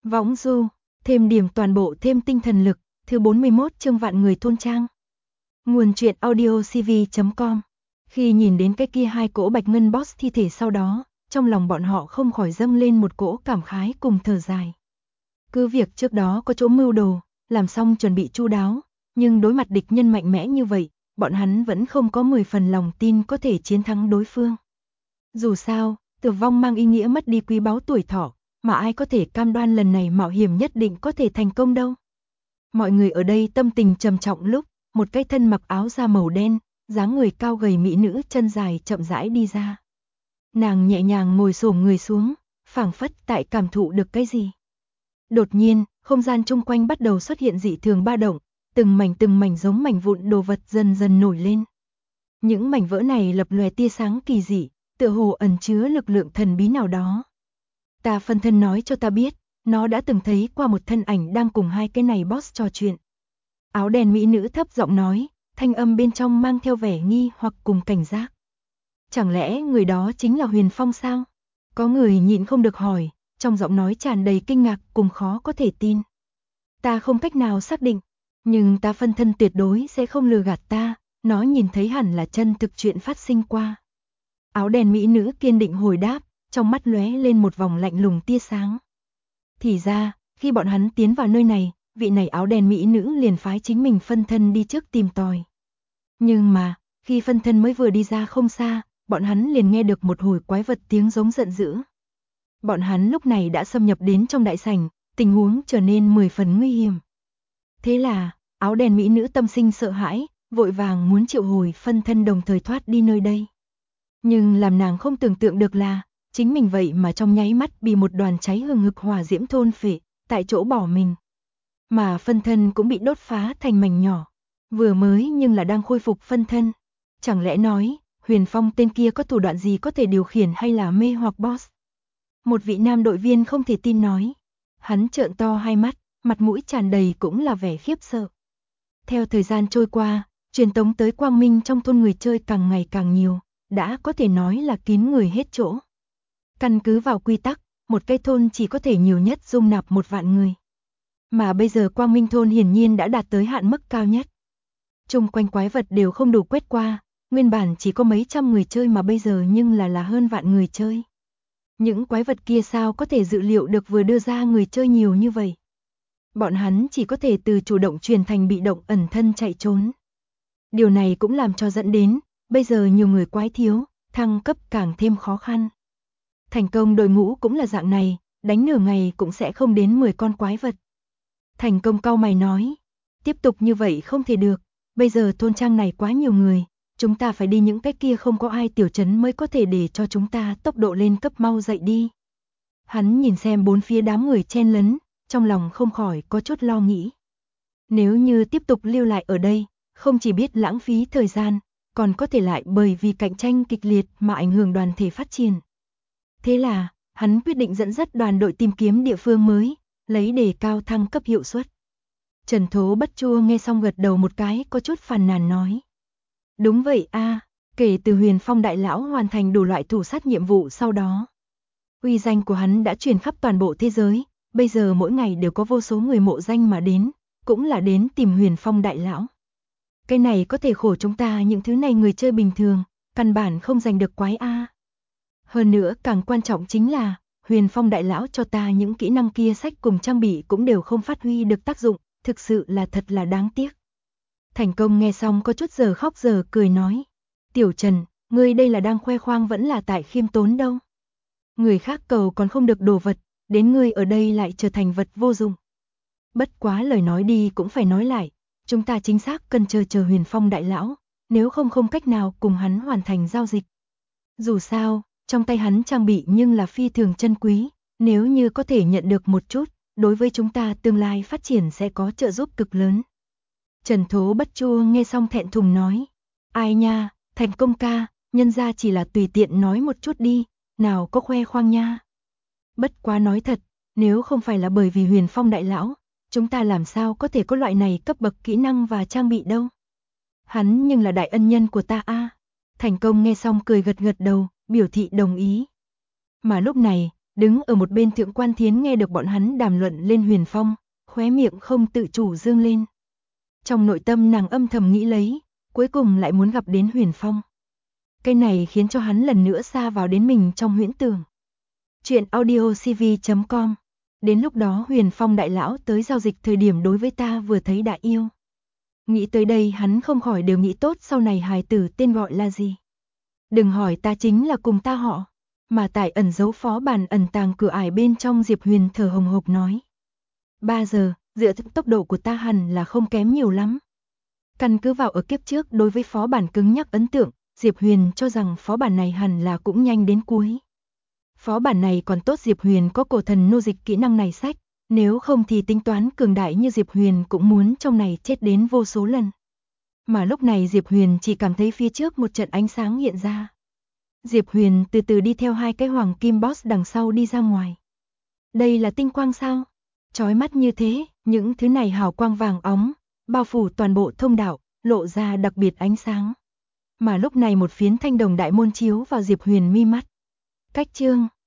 Võng du, thêm điểm toàn bộ thêm tinh thần lực, thứ 41 chương vạn người thôn trang. Nguồn truyện audio cv.com. Khi nhìn đến cái kia hai cỗ bạch ngân boss thi thể sau đó, trong lòng bọn họ không khỏi dâng lên một cỗ cảm khái cùng thở dài. Cứ việc trước đó có chỗ mưu đồ, làm xong chuẩn bị chu đáo, nhưng đối mặt địch nhân mạnh mẽ như vậy, bọn hắn vẫn không có 10 phần lòng tin có thể chiến thắng đối phương. Dù sao, tử vong mang ý nghĩa mất đi quý báu tuổi thọ, mà ai có thể cam đoan lần này mạo hiểm nhất định có thể thành công đâu. Mọi người ở đây tâm tình trầm trọng lúc, một cái thân mặc áo da màu đen, dáng người cao gầy mỹ nữ chân dài chậm rãi đi ra. Nàng nhẹ nhàng ngồi xổm người xuống, phảng phất tại cảm thụ được cái gì. Đột nhiên, không gian chung quanh bắt đầu xuất hiện dị thường ba động, từng mảnh giống mảnh vụn đồ vật dần dần nổi lên. Những mảnh vỡ này lập lòe tia sáng kỳ dị, tựa hồ ẩn chứa lực lượng thần bí nào đó. Ta phân thân nói cho ta biết, nó đã từng thấy qua một thân ảnh đang cùng hai cái này boss trò chuyện. Áo đen mỹ nữ thấp giọng nói, thanh âm bên trong mang theo vẻ nghi hoặc cùng cảnh giác. Chẳng lẽ người đó chính là Huyền Phong sao? Có người nhịn không được hỏi, trong giọng nói tràn đầy kinh ngạc cùng khó có thể tin. Ta không cách nào xác định, nhưng ta phân thân tuyệt đối sẽ không lừa gạt ta, nó nhìn thấy hẳn là chân thực chuyện phát sinh qua. Áo đen mỹ nữ kiên định hồi đáp, trong mắt lóe lên một vòng lạnh lùng tia sáng. Thì ra, khi bọn hắn tiến vào nơi này, vị này áo đen mỹ nữ liền phái chính mình phân thân đi trước tìm tòi. Nhưng mà, khi phân thân mới vừa đi ra không xa, bọn hắn liền nghe được một hồi quái vật tiếng giống giận dữ. Bọn hắn lúc này đã xâm nhập đến trong đại sảnh, tình huống trở nên 10 phần nguy hiểm. Thế là, áo đen mỹ nữ tâm sinh sợ hãi, vội vàng muốn triệu hồi phân thân đồng thời thoát đi nơi đây. Nhưng làm nàng không tưởng tượng được là, chính mình vậy mà trong nháy mắt bị một đoàn cháy hừng hực hỏa diễm thôn phệ, tại chỗ bỏ mình. Mà phân thân cũng bị đốt phá thành mảnh nhỏ, vừa mới nhưng là đang khôi phục phân thân. Chẳng lẽ nói, Huyền Phong tên kia có thủ đoạn gì có thể điều khiển hay là mê hoặc boss? Một vị nam đội viên không thể tin nói. Hắn trợn to hai mắt, mặt mũi tràn đầy cũng là vẻ khiếp sợ. Theo thời gian trôi qua, truyền tống tới quang minh trong thôn người chơi càng ngày càng nhiều, đã có thể nói là kín người hết chỗ. Căn cứ vào quy tắc, một cái thôn chỉ có thể nhiều nhất dung nạp 1 vạn người. Mà bây giờ quang minh thôn hiển nhiên đã đạt tới hạn mức cao nhất. Chung quanh quái vật đều không đủ quét qua, nguyên bản chỉ có mấy trăm người chơi mà bây giờ nhưng là hơn vạn người chơi. Những quái vật kia sao có thể dự liệu được vừa đưa ra người chơi nhiều như vậy. Bọn hắn chỉ có thể từ chủ động chuyển thành bị động ẩn thân chạy trốn. Điều này cũng làm cho dẫn đến, bây giờ nhiều người quái thiếu, thăng cấp càng thêm khó khăn. Thành công đội ngũ cũng là dạng này, đánh nửa ngày cũng sẽ không đến 10 con quái vật. Thành công cau mày nói, tiếp tục như vậy không thể được, bây giờ thôn trang này quá nhiều người, chúng ta phải đi những cái kia không có ai tiểu trấn mới có thể để cho chúng ta tốc độ lên cấp mau dậy đi. Hắn nhìn xem bốn phía đám người chen lấn, trong lòng không khỏi có chút lo nghĩ. Nếu như tiếp tục lưu lại ở đây, không chỉ biết lãng phí thời gian, còn có thể lại bởi vì cạnh tranh kịch liệt mà ảnh hưởng đoàn thể phát triển. Thế là, hắn quyết định dẫn dắt đoàn đội tìm kiếm địa phương mới, lấy đề cao thăng cấp hiệu suất. Trần Thố Bất Chua nghe xong gật đầu một cái có chút phàn nàn nói. Đúng vậy a, kể từ Huyền Phong đại lão hoàn thành đủ loại thủ sát nhiệm vụ sau đó. Uy danh của hắn đã truyền khắp toàn bộ thế giới, bây giờ mỗi ngày đều có vô số người mộ danh mà đến, cũng là đến tìm Huyền Phong đại lão. Cái này có thể khổ chúng ta những thứ này người chơi bình thường, căn bản không giành được quái a. Hơn nữa càng quan trọng chính là, Huyền Phong đại lão cho ta những kỹ năng kia sách cùng trang bị cũng đều không phát huy được tác dụng, thực sự là thật là đáng tiếc. Thành công nghe xong có chút giờ khóc giờ cười nói. Tiểu Trần, ngươi đây là đang khoe khoang vẫn là tại khiêm tốn đâu. Người khác cầu còn không được đồ vật, đến ngươi ở đây lại trở thành vật vô dụng. Bất quá lời nói đi cũng phải nói lại, chúng ta chính xác cần chờ Huyền Phong đại lão, nếu không cách nào cùng hắn hoàn thành giao dịch. Dù sao, trong tay hắn trang bị nhưng là phi thường chân quý, nếu như có thể nhận được một chút, đối với chúng ta tương lai phát triển sẽ có trợ giúp cực lớn. Trần Thố Bất Chua nghe xong thẹn thùng nói, ai nha, Thành Công ca, nhân ra chỉ là tùy tiện nói một chút đi, nào có khoe khoang nha. Bất quá nói thật, nếu không phải là bởi vì Huyền Phong đại lão, chúng ta làm sao có thể có loại này cấp bậc kỹ năng và trang bị đâu. Hắn nhưng là đại ân nhân của ta a. Thành Công nghe xong cười gật gật đầu, biểu thị đồng ý. Mà lúc này, Đứng ở một bên Thượng Quan Thiến nghe được bọn hắn đàm luận lên Huyền Phong, khóe miệng không tự chủ dương lên. Trong nội tâm nàng âm thầm nghĩ lấy, cuối cùng lại muốn gặp đến Huyền Phong. Cái này khiến cho hắn lần nữa xa vào đến mình trong huyễn tưởng. Chuyện audiocv.com. Đến lúc đó Huyền Phong đại lão tới giao dịch thời điểm đối với ta vừa thấy đã yêu. Nghĩ tới đây hắn không khỏi đều nghĩ tốt sau này hài tử tên gọi là gì. Đừng hỏi ta chính là cùng ta họ. Mà tại ẩn giấu phó bản ẩn tàng cửa ải bên trong Diệp Huyền thở hồng hộc nói. 3 giờ, dựa theo tốc độ của ta hẳn là không kém nhiều lắm. Căn cứ vào ở kiếp trước đối với phó bản cứng nhắc ấn tượng, Diệp Huyền cho rằng phó bản này hẳn là cũng nhanh đến cuối. Phó bản này còn tốt Diệp Huyền có cổ thần nô dịch kỹ năng này sách, nếu không thì tính toán cường đại như Diệp Huyền cũng muốn trong này chết đến vô số lần. Mà lúc này Diệp Huyền chỉ cảm thấy phía trước một trận ánh sáng hiện ra. Diệp Huyền từ từ đi theo hai cái hoàng kim boss đằng sau đi ra ngoài. Đây là tinh quang sao? Chói mắt như thế, những thứ này hào quang vàng óng, bao phủ toàn bộ thông đạo, lộ ra đặc biệt ánh sáng. Mà lúc này một phiến thanh đồng đại môn chiếu vào Diệp Huyền mi mắt. Cách chương